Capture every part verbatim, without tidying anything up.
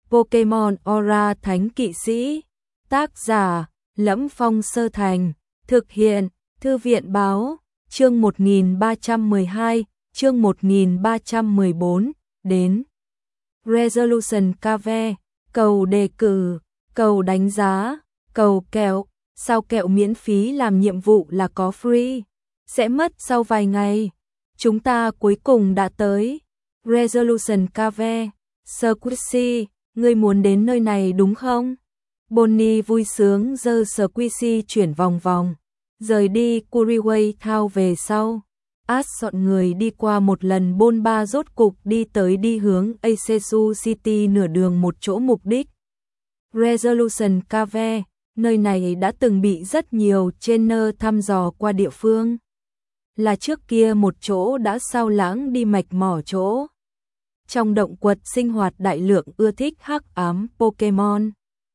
Pokemon Aura Thánh Kỵ Sĩ. Tác giả: Lẫm Phong Sơ Thành. Thực hiện: Thư viện báo. Chương một nghìn ba trăm mười hai, chương một nghìn ba trăm mười bốn, đến Resolution Cave, cầu đề cử, cầu đánh giá, cầu kẹo, sao kẹo miễn phí làm nhiệm vụ là có free, sẽ mất sau vài ngày. Chúng ta cuối cùng đã tới Resolution Cave. Squishy, ngươi muốn đến nơi này đúng không? Bonnie vui sướng giơ Squishy chuyển vòng vòng, rời đi Kuriway Town về sau. Ash dọn người đi qua một lần bôn ba rốt cục đi tới đi hướng Asesu City nửa đường một chỗ mục đích. Resolution Cave, nơi này đã từng bị rất nhiều trainer thăm dò qua địa phương. Là trước kia một chỗ đã sao lãng đi mạch mỏ chỗ. Trong động quật sinh hoạt đại lượng ưa thích hắc ám Pokemon,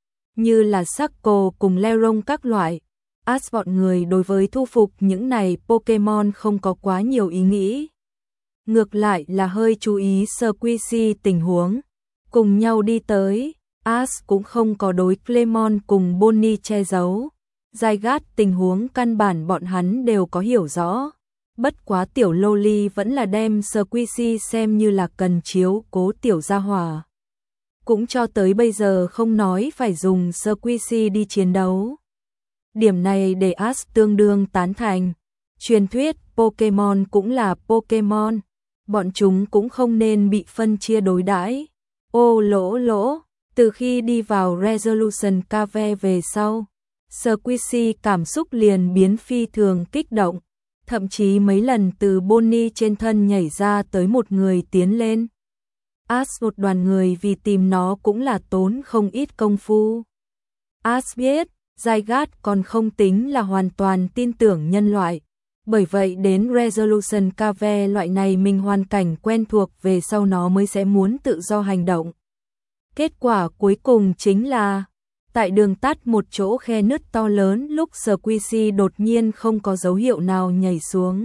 như là Shaco cùng Leron các loại. Ash bọn người đối với thu phục những này Pokemon không có quá nhiều ý nghĩ. Ngược lại là hơi chú ý Squishy tình huống. Cùng nhau đi tới, Ash cũng không có đối Clemon cùng Bonnie che giấu. Zygarde tình huống căn bản bọn hắn đều có hiểu rõ. Bất quá tiểu Loli vẫn là đem Squishy xem như là cần chiếu cố tiểu gia hỏa. Cũng cho tới bây giờ không nói phải dùng Squishy đi chiến đấu. Điểm này để Ash tương đương tán thành. Truyền thuyết Pokemon cũng là Pokemon, bọn chúng cũng không nên bị phân chia đối đãi. Ô lỗ lỗ, từ khi đi vào Resolution Cave về sau, Squishy cảm xúc liền biến phi thường kích động, thậm chí mấy lần từ Bonnie trên thân nhảy ra tới một người tiến lên. Ash một đoàn người vì tìm nó cũng là tốn không ít công phu. Ash biết Zygarde còn không tính là hoàn toàn tin tưởng nhân loại, bởi vậy đến Resolution Cave loại này mình hoàn cảnh quen thuộc về sau nó mới sẽ muốn tự do hành động. Kết quả cuối cùng chính là, tại đường tắt một chỗ khe nứt to lớn lúc Squishy đột nhiên không có dấu hiệu nào nhảy xuống.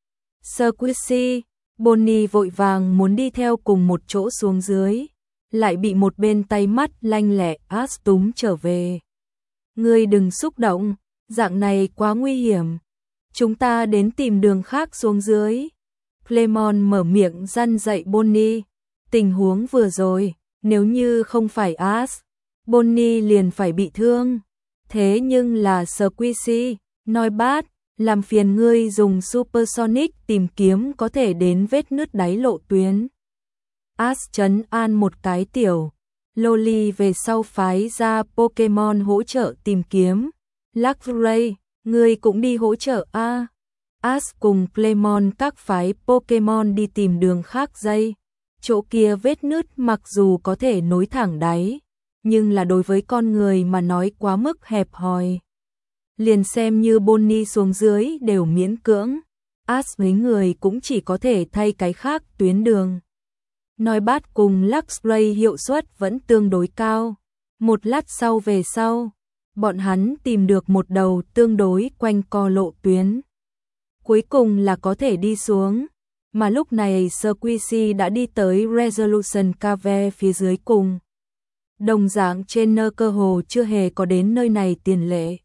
Squishy, Bonnie vội vàng muốn đi theo cùng một chỗ xuống dưới, lại bị một bên tay mắt lanh lẹ Ash túm trở về. Ngươi đừng xúc động, dạng này quá nguy hiểm. Chúng ta đến tìm đường khác xuống dưới. Clemon mở miệng răn dạy Bonnie. Tình huống vừa rồi, nếu như không phải Ash, Bonnie liền phải bị thương. Thế nhưng là Squishy, nói bát, làm phiền ngươi dùng Supersonic tìm kiếm có thể đến vết nứt đáy lộ tuyến. Ash trấn an một cái tiểu Loli về sau phái ra Pokemon hỗ trợ tìm kiếm. Luxray, ngươi cũng đi hỗ trợ a. À. Ash cùng Clemon các phái Pokemon đi tìm đường khác dây. Chỗ kia vết nứt mặc dù có thể nối thẳng đáy, nhưng là đối với con người mà nói quá mức hẹp hòi. Liền xem như Bonnie xuống dưới đều miễn cưỡng. Ash mấy người cũng chỉ có thể thay cái khác tuyến đường. Nói bát cùng Luxray hiệu suất vẫn tương đối cao. Một lát sau về sau, bọn hắn tìm được một đầu tương đối quanh co lộ tuyến. Cuối cùng là có thể đi xuống, mà lúc này Squishy đã đi tới Resolution Cave phía dưới cùng. Đồng dạng trên nơ cơ hồ chưa hề có đến nơi này tiền lệ.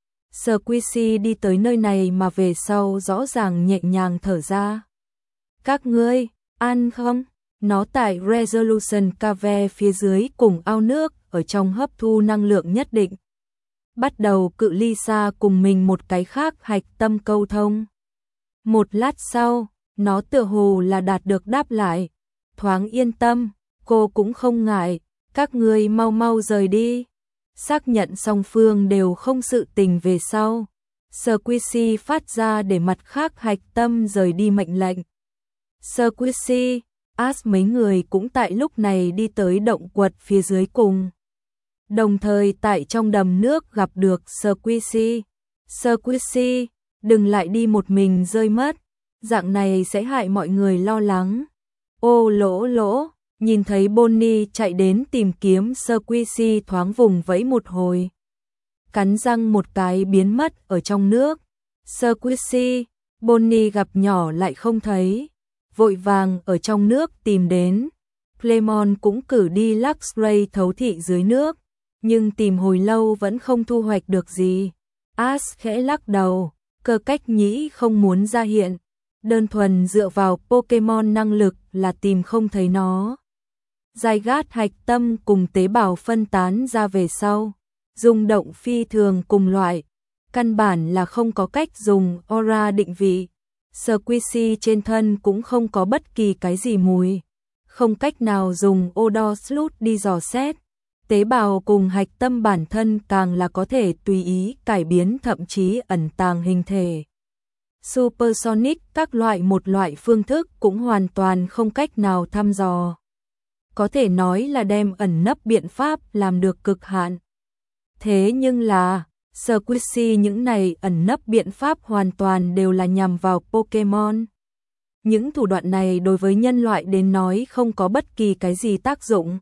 Squishy đi tới nơi này mà về sau rõ ràng nhẹ nhàng thở ra. Các ngươi, ăn không? Nó tại Resolution Cave phía dưới cùng ao nước ở trong hấp thu năng lượng nhất định. Bắt đầu cự ly xa cùng mình một cái khác hạch tâm câu thông. Một lát sau, nó tựa hồ là đạt được đáp lại. Thoáng yên tâm, cô cũng không ngại, các ngươi mau mau rời đi. Xác nhận song phương đều không sự tình về sau. Squishy phát ra để mặt khác hạch tâm rời đi mệnh lệnh. Squishy, Ash mấy người cũng tại lúc này đi tới động quật phía dưới cùng. Đồng thời tại trong đầm nước gặp được Squishy. Squishy, đừng lại đi một mình rơi mất, dạng này sẽ hại mọi người lo lắng. Ô lỗ lỗ, nhìn thấy Bonnie chạy đến tìm kiếm Squishy thoáng vùng vẫy một hồi. Cắn răng một cái biến mất ở trong nước. Squishy, Bonnie gặp nhỏ lại không thấy. Vội vàng ở trong nước tìm đến. Clemon cũng cử đi Luxray thấu thị dưới nước, nhưng tìm hồi lâu vẫn không thu hoạch được gì. Ash khẽ lắc đầu, Cơ Cách Nhĩ không muốn ra hiện, đơn thuần dựa vào Pokemon năng lực là tìm không thấy nó. Zygarde hạch tâm cùng tế bào phân tán ra về sau, rung động phi thường cùng loại, căn bản là không có cách dùng aura định vị. Squishy trên thân cũng không có bất kỳ cái gì mùi, không cách nào dùng odor sleuth đi dò xét. Tế bào cùng hạch tâm bản thân càng là có thể tùy ý cải biến, thậm chí ẩn tàng hình thể. Supersonic các loại một loại phương thức cũng hoàn toàn không cách nào thăm dò. Có thể nói là đem ẩn nấp biện pháp làm được cực hạn. Thế nhưng là, Squishy những này ẩn nấp biện pháp hoàn toàn đều là nhằm vào Pokemon. Những thủ đoạn này đối với nhân loại đến nói không có bất kỳ cái gì tác dụng.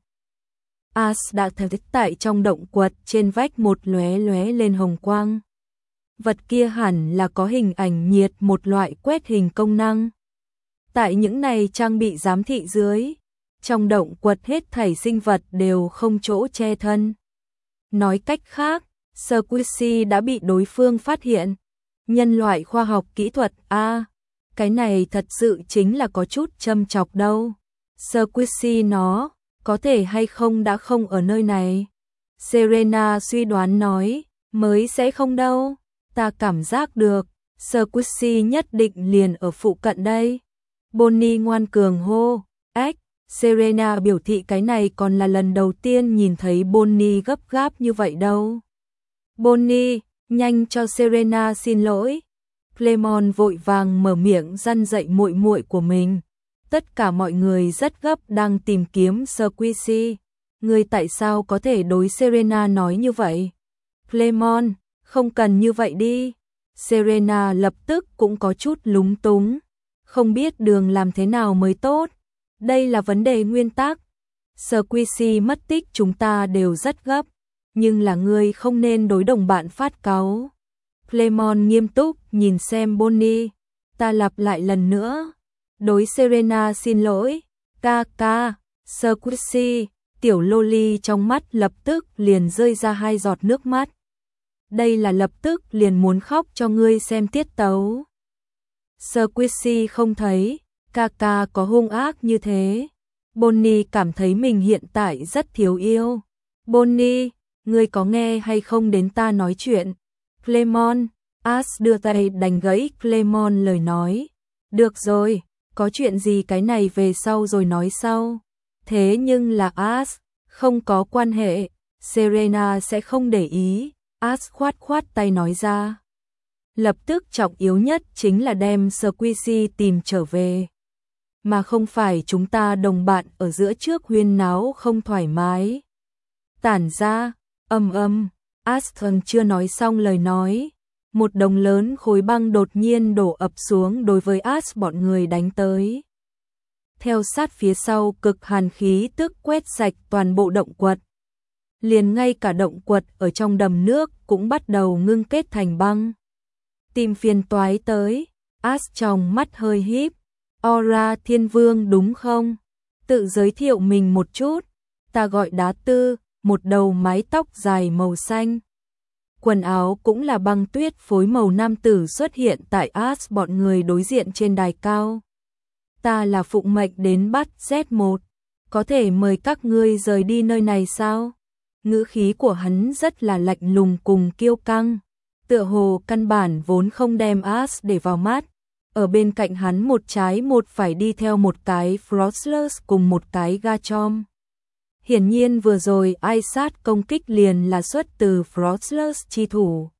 Ash đã thấy tại trong động quật trên vách một lóe lóe lên hồng quang. Vật kia hẳn là có hình ảnh nhiệt, một loại quét hình công năng. Tại những này trang bị giám thị dưới, trong động quật hết thảy sinh vật đều không chỗ che thân. Nói cách khác, Squishy đã bị đối phương phát hiện. Nhân loại khoa học kỹ thuật a, à, cái này thật sự chính là có chút châm chọc đâu. Squishy nó có thể hay không đã không ở nơi này. Serena suy đoán nói, mới sẽ không đâu, ta cảm giác được, Squishy nhất định liền ở phụ cận đây. Bonnie ngoan cường hô, ếch, Serena biểu thị cái này còn là lần đầu tiên nhìn thấy Bonnie gấp gáp như vậy đâu. Bonnie, nhanh cho Serena xin lỗi. Clemon vội vàng mở miệng răn dạy muội muội của mình. Tất cả mọi người rất gấp đang tìm kiếm Squishy. Ngươi tại sao có thể đối Serena nói như vậy? Clemon, không cần như vậy đi. Serena lập tức cũng có chút lúng túng. Không biết đường làm thế nào mới tốt. Đây là vấn đề nguyên tắc. Squishy mất tích chúng ta đều rất gấp. Nhưng là ngươi không nên đối đồng bạn phát cáu. Clemon nghiêm túc nhìn xem Bonnie. Ta lặp lại lần nữa. Đối Serena xin lỗi. Ca ca, Squishy, tiểu loli trong mắt lập tức liền rơi ra hai giọt nước mắt. Đây là lập tức liền muốn khóc cho ngươi xem tiết tấu. Squishy không thấy, ca ca có hung ác như thế. Bonnie cảm thấy mình hiện tại rất thiếu yêu. Bonnie, ngươi có nghe hay không đến ta nói chuyện? Clemon, Ash đưa tay đánh gãy Clemon lời nói. Được rồi, có chuyện gì cái này về sau rồi nói sau. Thế nhưng là Ash, không có quan hệ, Serena sẽ không để ý. Ash khoát khoát tay nói ra. Lập tức trọng yếu nhất chính là đem Squishy tìm trở về. Mà không phải chúng ta đồng bạn ở giữa trước huyên náo không thoải mái. Tản ra, âm âm, Ashton chưa nói xong lời nói. Một đồng lớn khối băng đột nhiên đổ ập xuống đối với Ash bọn người đánh tới. Theo sát phía sau cực hàn khí tức quét sạch toàn bộ động quật. Liền ngay cả động quật ở trong đầm nước cũng bắt đầu ngưng kết thành băng. Tìm phiền toái tới, Ash trong mắt hơi híp. Aura Thiên Vương đúng không? Tự giới thiệu mình một chút. Ta gọi Đá Tư, một đầu mái tóc dài màu xanh. Quần áo cũng là băng tuyết phối màu nam tử xuất hiện tại Ash bọn người đối diện trên đài cao. Ta là phụng mệnh đến bắt Z một. Có thể mời các ngươi rời đi nơi này sao? Ngữ khí của hắn rất là lạnh lùng cùng kiêu căng. Tựa hồ căn bản vốn không đem Ash để vào mắt. Ở bên cạnh hắn một trái một phải đi theo một cái Frostless cùng một cái Garchomp. Hiển nhiên vừa rồi ai sát công kích liền là xuất từ Frostless chi thủ.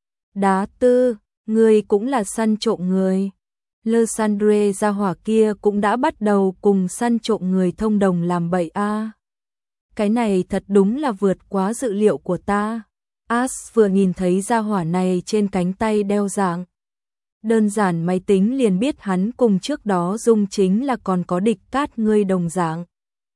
Đá Tư, người cũng là săn trộm người. Lysandre gia hỏa kia cũng đã bắt đầu cùng săn trộm người thông đồng làm bậy a. À. Cái này thật đúng là vượt quá dự liệu của ta. Ash vừa nhìn thấy gia hỏa này trên cánh tay đeo dạng. Đơn giản máy tính liền biết hắn cùng trước đó dung chính là còn có địch cát ngươi đồng dạng.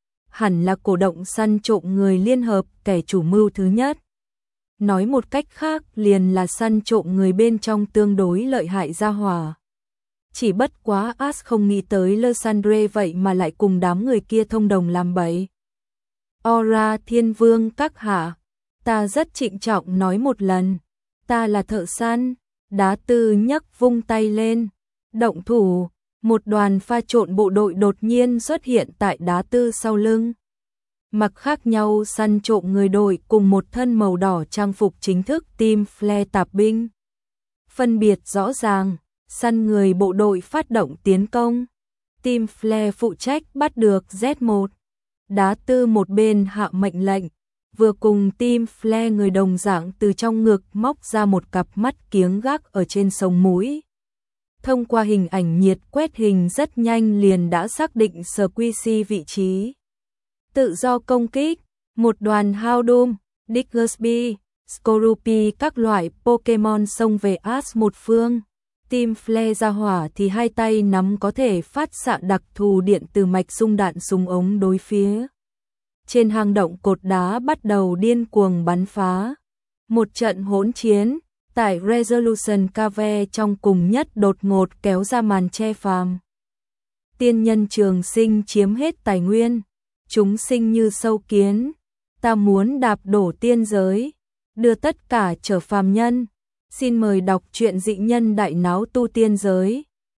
Hẳn là cổ động săn trộm người liên hợp kẻ chủ mưu thứ nhất. Nói một cách khác liền là săn trộm người bên trong tương đối lợi hại gia hỏa. Chỉ bất quá Ash không nghĩ tới Lysandre vậy mà lại cùng đám người kia thông đồng làm bẫy. Ora Thiên Vương các hạ, ta rất trịnh trọng nói một lần, ta là thợ săn. Đá Tư nhấc vung tay lên, động thủ, một đoàn pha trộn bộ đội đột nhiên xuất hiện tại Đá Tư sau lưng. Mặc khác nhau săn trộm người đội cùng một thân màu đỏ trang phục chính thức team Flare tạp binh. Phân biệt rõ ràng, săn người bộ đội phát động tiến công. Team Flare phụ trách bắt được Z một. Đá Tư một bên hạ mệnh lệnh, vừa cùng team Flare người đồng dạng từ trong ngực móc ra một cặp mắt kiếng gác ở trên sống mũi. Thông qua hình ảnh nhiệt quét hình rất nhanh liền đã xác định Squishy vị trí. Tự do công kích, một đoàn Houndoom, Diggersby, Skorupi các loại Pokemon xông về Ash một phương. Team Flare ra hỏa thì hai tay nắm có thể phát xạ đặc thù điện từ mạch xung đạn súng ống đối phía. Trên hang động cột đá bắt đầu điên cuồng bắn phá. Một trận hỗn chiến, tại Resolution Cave trong cùng nhất đột ngột kéo ra màn che phàm. Tiên nhân trường sinh chiếm hết tài nguyên, chúng sinh như sâu kiến, ta muốn đạp đổ tiên giới, đưa tất cả trở phàm nhân. Xin mời đọc truyện Dị Nhân Đại Náo Tu Tiên Giới.